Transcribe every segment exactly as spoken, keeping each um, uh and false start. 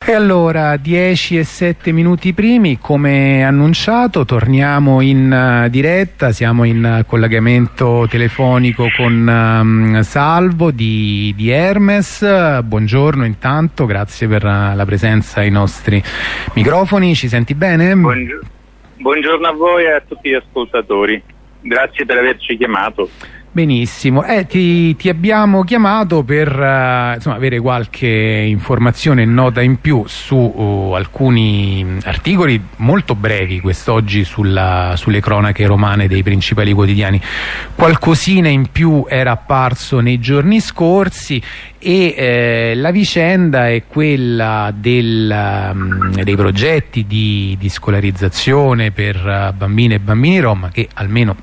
E allora, dieci e sette minuti primi, come annunciato, torniamo in uh, diretta, siamo in uh, collegamento telefonico con um, Salvo di, di Hermes. Uh, buongiorno intanto, grazie per uh, la presenza ai nostri microfoni, ci senti bene? Buongiorno, buongiorno a voi e a tutti gli ascoltatori, grazie per averci chiamato. Benissimo, eh, ti, ti abbiamo chiamato per uh, insomma, avere qualche informazione e nota in più su uh, alcuni articoli molto brevi quest'oggi sulla, sulle cronache romane dei principali quotidiani. Qualcosina in più era apparso nei giorni scorsi e eh, la vicenda è quella del, um, dei progetti di, di scolarizzazione per uh, bambine e bambini rom che almeno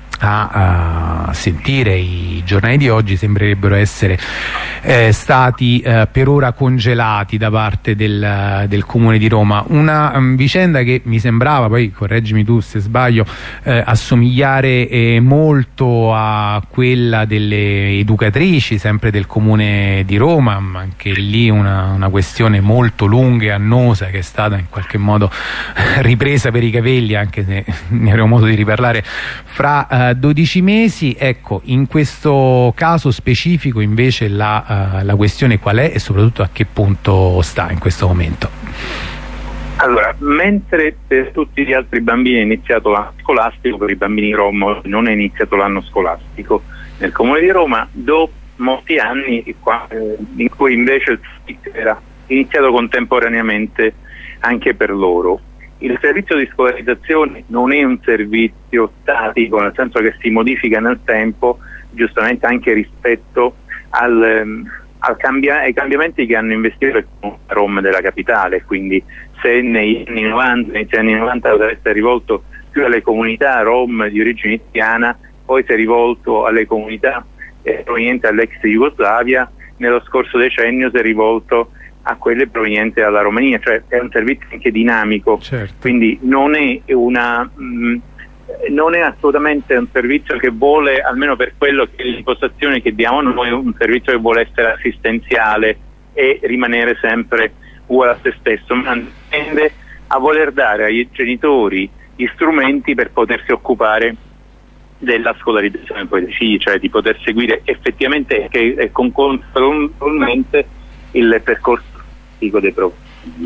a, a sentire i giornali di oggi sembrerebbero essere eh, stati eh, per ora congelati da parte del, del Comune di Roma. Una um, vicenda che mi sembrava, poi correggimi tu se sbaglio, eh, assomigliare eh, molto a quella delle educatrici sempre del Comune di Roma, ma anche lì una, una questione molto lunga e annosa che è stata in qualche modo ripresa per i capelli, anche se ne avremo modo di riparlare fra uh, dodici mesi. Ecco, in questo caso specifico invece la, uh, la questione qual è e soprattutto a che punto sta in questo momento? Allora, mentre per tutti gli altri bambini è iniziato l'anno scolastico, per i bambini rom non è iniziato l'anno scolastico. Nel Comune di Roma, dopo molti anni in cui invece il servizio era iniziato contemporaneamente anche per loro. Il servizio di scolarizzazione non è un servizio statico, nel senso che si modifica nel tempo, giustamente anche rispetto al, al cambia, ai cambiamenti che hanno investito le comunità rom della capitale. Quindi se negli anni novanta, negli anni novanta doveva essere rivolto più alle comunità rom di origine italiana, poi si è rivolto alle comunità eh, provenienti dall'ex Jugoslavia, nello scorso decennio si è rivolto a quelle provenienti dalla Romania, cioè è un servizio anche dinamico, certo. Quindi non è una mh, non è assolutamente un servizio che vuole, almeno per quello che è l'impostazione che diamo noi, un servizio che vuole essere assistenziale e rimanere sempre uguale a se stesso, ma tende a voler dare ai genitori gli strumenti per potersi occupare della scolarizzazione poi dei figli, cioè di poter seguire effettivamente e con controllmente il percorso dei profili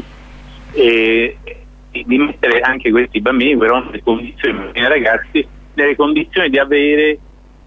e di mettere anche questi bambini però nelle condizioni, i ragazzi nelle condizioni di avere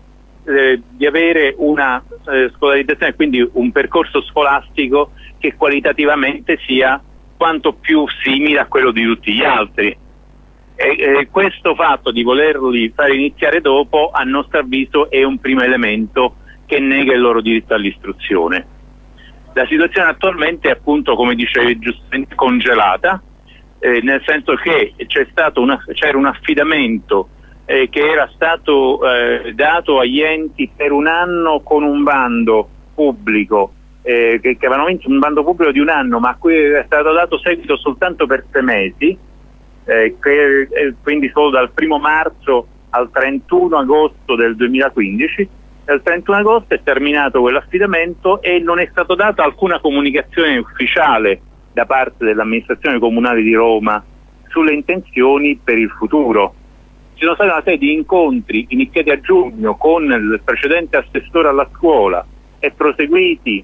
eh, di avere una eh, scolarizzazione, quindi un percorso scolastico che qualitativamente sia quanto più simile a quello di tutti gli altri. E, e questo fatto di volerli fare iniziare dopo, a nostro avviso, è un primo elemento che nega il loro diritto all'istruzione. La situazione attualmente è appunto, come dicevi giustamente, congelata, eh, nel senso che c'è stato una, c'era un affidamento eh, che era stato eh, dato agli enti per un anno con un bando pubblico, eh, che, che avevano vinto un bando pubblico di un anno, ma a cui è stato dato seguito soltanto per sei mesi, eh, che, eh, quindi solo dal primo marzo al trentuno agosto del duemilaquindici. Il trentuno agosto è terminato quell'affidamento e non è stato data alcuna comunicazione ufficiale da parte dell'amministrazione comunale di Roma sulle intenzioni per il futuro. Ci sono stati una serie di incontri iniziati a giugno con il precedente assessore alla scuola e proseguiti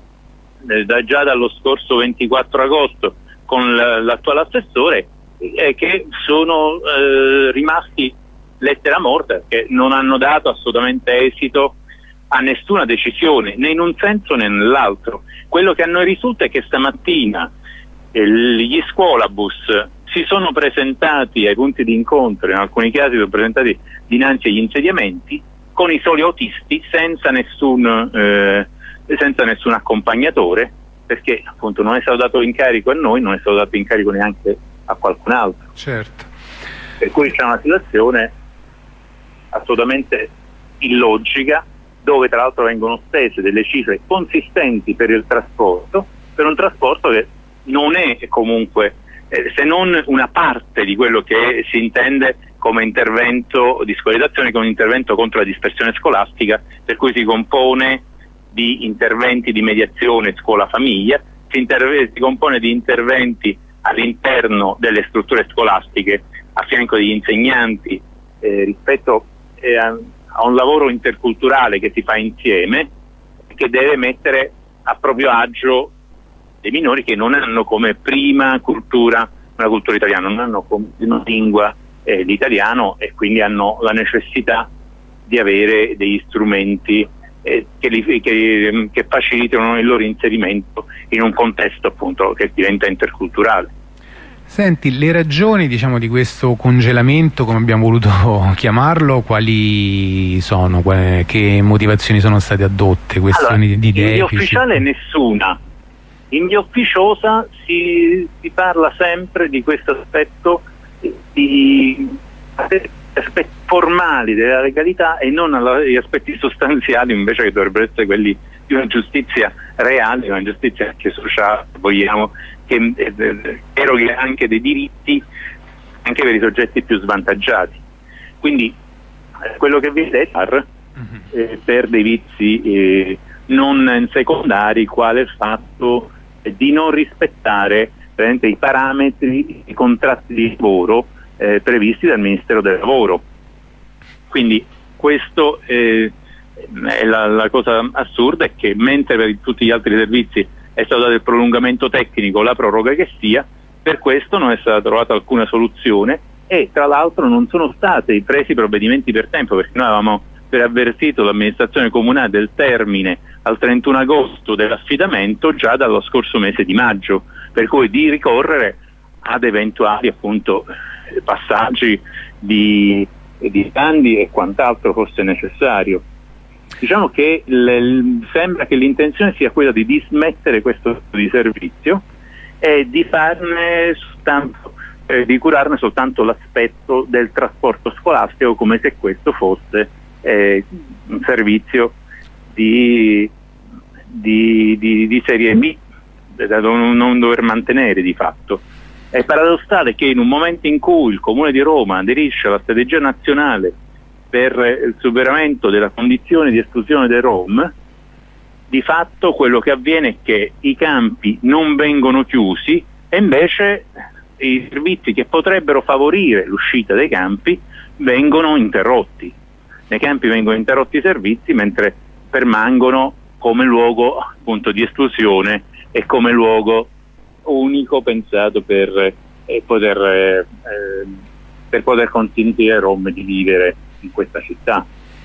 eh, da, già dallo scorso ventiquattro agosto con l'attuale assessore, eh, che sono eh, rimasti lettera morta, che non hanno dato assolutamente esito a nessuna decisione, né in un senso né nell'altro. Quello che a noi risulta è che stamattina eh, gli scuolabus si sono presentati ai punti di incontro, in alcuni casi sono presentati dinanzi agli insediamenti, con i soli autisti, senza nessun, eh, senza nessun accompagnatore, perché appunto non è stato dato incarico a noi, non è stato dato incarico neanche a qualcun altro. Certo. Per cui c'è una situazione assolutamente illogica, dove tra l'altro vengono spese delle cifre consistenti per il trasporto, per un trasporto che non è comunque eh, se non una parte di quello che si intende come intervento di scolarizzazione, come intervento contro la dispersione scolastica, per cui si compone di interventi di mediazione scuola-famiglia, si, interv- si compone di interventi all'interno delle strutture scolastiche a fianco degli insegnanti eh, rispetto eh, a, a un lavoro interculturale che si fa insieme, che deve mettere a proprio agio dei minori che non hanno come prima cultura una cultura italiana, non hanno come prima lingua eh, l'italiano, e quindi hanno la necessità di avere degli strumenti eh, che, li, che, che facilitano il loro inserimento in un contesto appunto che diventa interculturale. Senti, le ragioni, diciamo, di questo congelamento, come abbiamo voluto chiamarlo, quali sono? Che motivazioni sono state addotte? Questioni allora, di deficit? In via ufficiale nessuna. In via ufficiosa si, si parla sempre di questo aspetto, di aspetti formali della legalità e non agli aspetti sostanziali, invece, che dovrebbero essere quelli di una giustizia reale, una giustizia anche sociale, vogliamo, che eh, eroghi anche dei diritti anche per i soggetti più svantaggiati. Quindi eh, quello che viene detto eh, per dei vizi eh, non secondari, quale il fatto eh, di non rispettare eh, i parametri, i contratti di lavoro eh, previsti dal Ministero del Lavoro. Quindi questo eh, è la, la cosa assurda, è che mentre per tutti gli altri servizi è stato dato il prolungamento tecnico, la proroga che sia, per questo non è stata trovata alcuna soluzione, e tra l'altro non sono stati presi provvedimenti per tempo, perché noi avevamo per avvertito l'amministrazione comunale del termine al trentuno agosto dell'affidamento già dallo scorso mese di maggio, per cui di ricorrere ad eventuali appunto passaggi di, di bandi e quant'altro fosse necessario. Diciamo che l- sembra che l'intenzione sia quella di dismettere questo tipo di servizio e di farne soltanto, eh, di curarne soltanto l'aspetto del trasporto scolastico, come se questo fosse eh, un servizio di, di, di, di serie B, da non, non dover mantenere di fatto. È paradossale che in un momento in cui il Comune di Roma aderisce alla strategia nazionale per il superamento della condizione di esclusione dei Rom, di fatto quello che avviene è che i campi non vengono chiusi e invece i servizi che potrebbero favorire l'uscita dai campi vengono interrotti. Nei campi vengono interrotti i servizi, mentre permangono come luogo appunto di esclusione e come luogo unico pensato per eh, poter eh, per poter consentire ai Rom di vivere in questa città.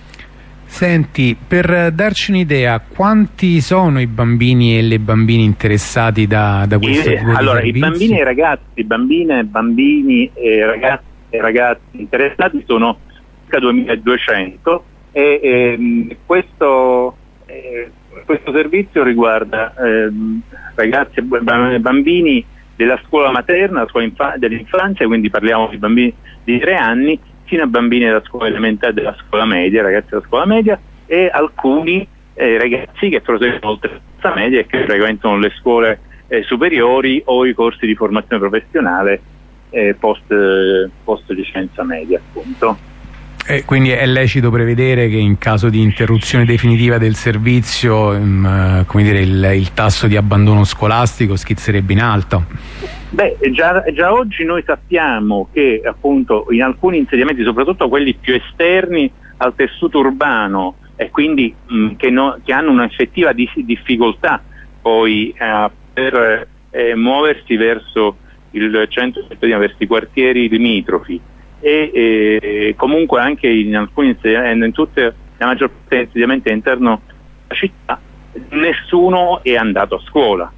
Senti, per darci un'idea, quanti sono i bambini e le bambine interessati da, da questo tipo di Allora, servizi? i bambini e i ragazzi, bambine, bambini e ragazzi e ragazzi interessati sono circa duemiladuecento e eh, questo, eh, questo servizio riguarda eh, ragazzi e bambini della scuola materna, della scuola infa- dell'infanzia, quindi parliamo di bambini di tre anni, fino a bambini della scuola elementare, della scuola media, ragazzi della scuola media, e alcuni eh, ragazzi che proseguono oltre la media e che frequentano le scuole eh, superiori o i corsi di formazione professionale eh, post, eh, post licenza media, appunto. Eh, quindi è lecito prevedere che in caso di interruzione definitiva del servizio um, come dire, il, il tasso di abbandono scolastico schizzerebbe in alto? Beh, già, già oggi noi sappiamo che appunto in alcuni insediamenti, soprattutto quelli più esterni al tessuto urbano e quindi mh, che, no, che hanno un'effettiva di, difficoltà poi eh, per eh, muoversi verso il centro cittadino, verso i quartieri limitrofi, e eh, comunque anche in alcuni insediamenti, in tutte la maggior parte degli insediamenti all'interno della città, nessuno è andato a scuola,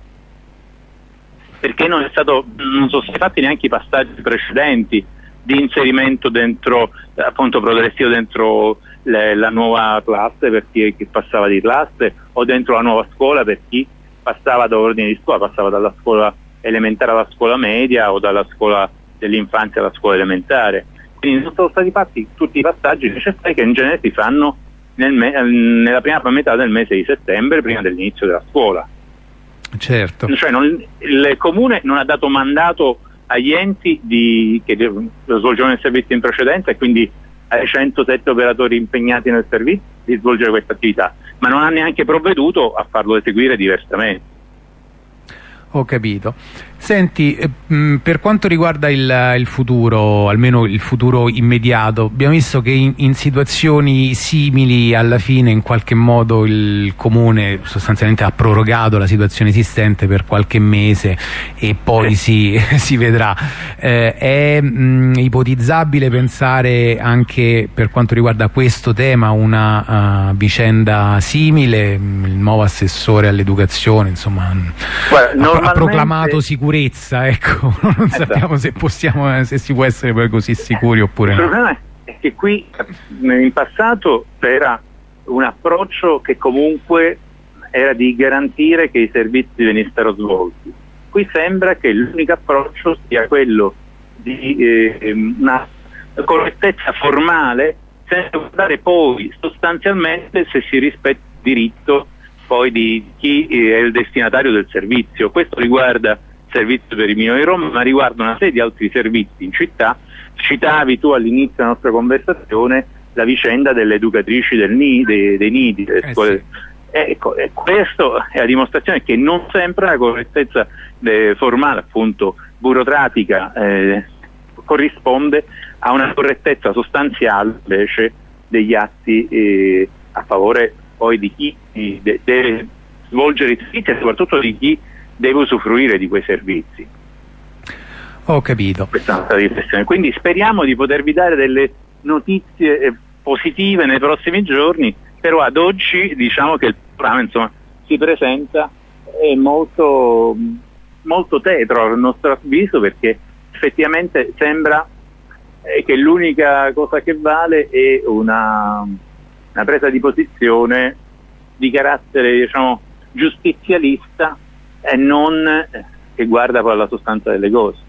perché non è stato, non sono stati fatti neanche i passaggi precedenti di inserimento dentro, appunto progressivo dentro le, la nuova classe per chi, chi passava di classe, o dentro la nuova scuola per chi passava da ordine di scuola, passava dalla scuola elementare alla scuola media o dalla scuola dell'infanzia alla scuola elementare. Quindi non sono stati fatti tutti i passaggi necessari che in genere si fanno nel me- nella prima metà del mese di settembre, prima dell'inizio della scuola. Certo. Cioè non, il Comune non ha dato mandato agli enti di, che lo svolgevano il servizio in precedenza, e quindi ai centosette operatori impegnati nel servizio, di svolgere questa attività, ma non ha neanche provveduto a farlo eseguire diversamente. Ho capito. Senti, eh, per quanto riguarda il, il futuro, almeno il futuro immediato, abbiamo visto che in, in situazioni simili alla fine in qualche modo il Comune sostanzialmente ha prorogato la situazione esistente per qualche mese e poi si, si vedrà. Eh, è mh, ipotizzabile pensare anche per quanto riguarda questo tema una uh, vicenda simile? Il nuovo assessore all'educazione, insomma, Guarda, ha, ha proclamato sicurezza. Ecco, non esatto. sappiamo se possiamo, se si può essere poi così sicuri oppure no. Il problema è che qui in passato c'era un approccio che comunque era di garantire che i servizi venissero svolti. Qui sembra che l'unico approccio sia quello di eh, una correttezza formale, senza guardare poi sostanzialmente se si rispetta il diritto poi di chi è il destinatario del servizio. Questo riguarda servizio per i minori rom, ma riguarda una serie di altri servizi in città. Citavi tu all'inizio della nostra conversazione la vicenda delle educatrici del ni, dei, dei nidi, delle eh scuole. Sì. Ecco, e questo è la dimostrazione che non sempre la correttezza eh, formale, appunto burocratica, eh, corrisponde a una correttezza sostanziale invece degli atti eh, a favore poi di chi eh, de deve svolgere i servizi e soprattutto di chi deve usufruire di quei servizi. Ho capito. Questa è un'altra riflessione. Quindi speriamo di potervi dare delle notizie positive nei prossimi giorni, però ad oggi diciamo che il programma insomma si presenta è molto, molto tetro al nostro avviso, perché effettivamente sembra che l'unica cosa che vale è una, una presa di posizione di carattere, diciamo, giustizialista e non che guarda poi alla sostanza delle cose.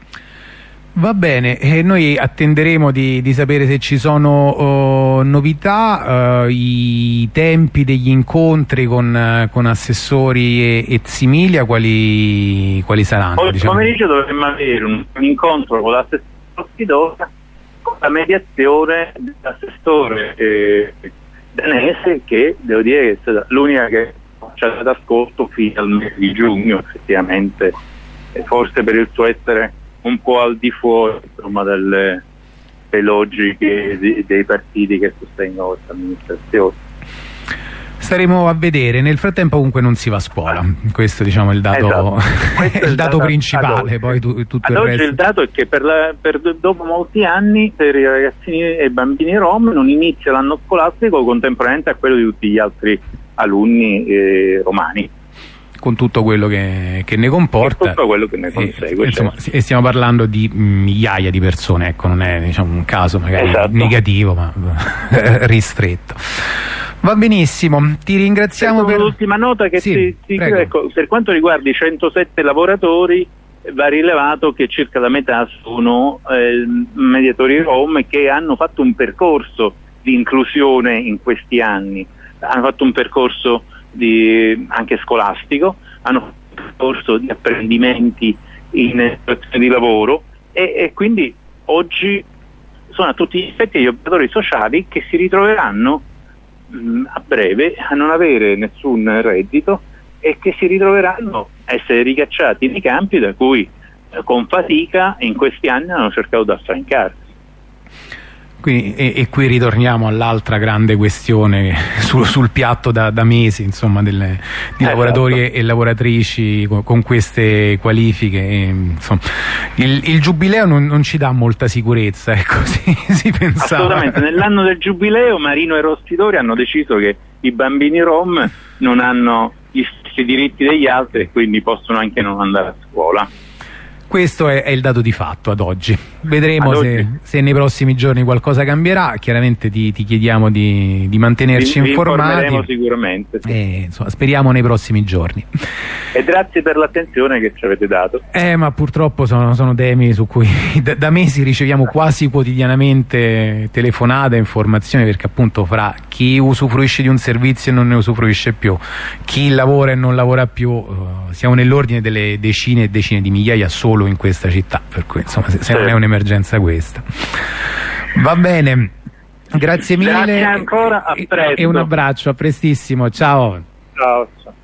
Va bene, e noi attenderemo di, di sapere se ci sono oh, novità, uh, i tempi degli incontri con, con assessori e, e Similia quali, quali saranno? Oggi diciamo? pomeriggio dovremmo avere un, un incontro con l'assessore Ospidota, con la mediazione dell'assessore eh, danese, che devo dire che è stata l'unica che ci ha dato ascolto fino al mese di giugno, effettivamente, e forse per il suo essere un po' al di fuori insomma, delle, delle logiche dei, dei partiti che sostengono questa amministrazione. Staremo a vedere. Nel frattempo comunque non si va a scuola, questo diciamo è il dato, esatto. è il il dato, dato principale. Poi tu, tutto ad il oggi resto... il dato è che per la, per, dopo molti anni per i ragazzini e i bambini rom non inizia l'anno scolastico contemporaneamente a quello di tutti gli altri alunni eh, romani, con tutto quello che, che ne comporta, tutto quello che ne consegue, e, insomma, certo. E stiamo parlando di migliaia di persone, ecco, non è diciamo, un caso magari esatto. negativo, ma ristretto. Va benissimo, ti ringraziamo per l'ultima nota che sì, ti, ti, ecco, per quanto riguarda i centosette lavoratori va rilevato che circa la metà sono eh, mediatori rom che hanno fatto un percorso di inclusione in questi anni, hanno fatto un percorso di, anche scolastico, hanno fatto un percorso di apprendimenti in situazioni di lavoro e, e quindi oggi sono a tutti gli effetti gli operatori sociali che si ritroveranno mh, a breve a non avere nessun reddito e che si ritroveranno a essere ricacciati nei campi da cui eh, con fatica in questi anni hanno cercato di affrancarsi. Quindi, e, e qui ritorniamo all'altra grande questione sul, sul piatto da, da mesi, insomma, delle, di eh, lavoratori certo. e lavoratrici con, con queste qualifiche. E, insomma, il, il giubileo non, non ci dà molta sicurezza, ecco, si, si pensava. Assolutamente, nell'anno del giubileo Marino e Rostidori hanno deciso che i bambini rom non hanno gli stessi diritti degli altri e quindi possono anche non andare a scuola. Questo è, è il dato di fatto ad oggi. Vedremo ad se, oggi. se nei prossimi giorni qualcosa cambierà. Chiaramente ti, ti chiediamo di, di mantenerci vi, informati. Vi sicuramente. Sì. E, insomma, speriamo nei prossimi giorni. E grazie per l'attenzione che ci avete dato. Eh, ma purtroppo sono, sono temi su cui da, da mesi riceviamo quasi quotidianamente telefonate, informazioni, perché appunto fra chi usufruisce di un servizio e non ne usufruisce più, chi lavora e non lavora più, uh, siamo nell'ordine delle decine e decine di migliaia solo in questa città, per cui insomma se, se non è un'emergenza questa. Va bene, grazie mille. Grazie ancora, a presto. E un abbraccio, a prestissimo, ciao. Ciao. Ciao.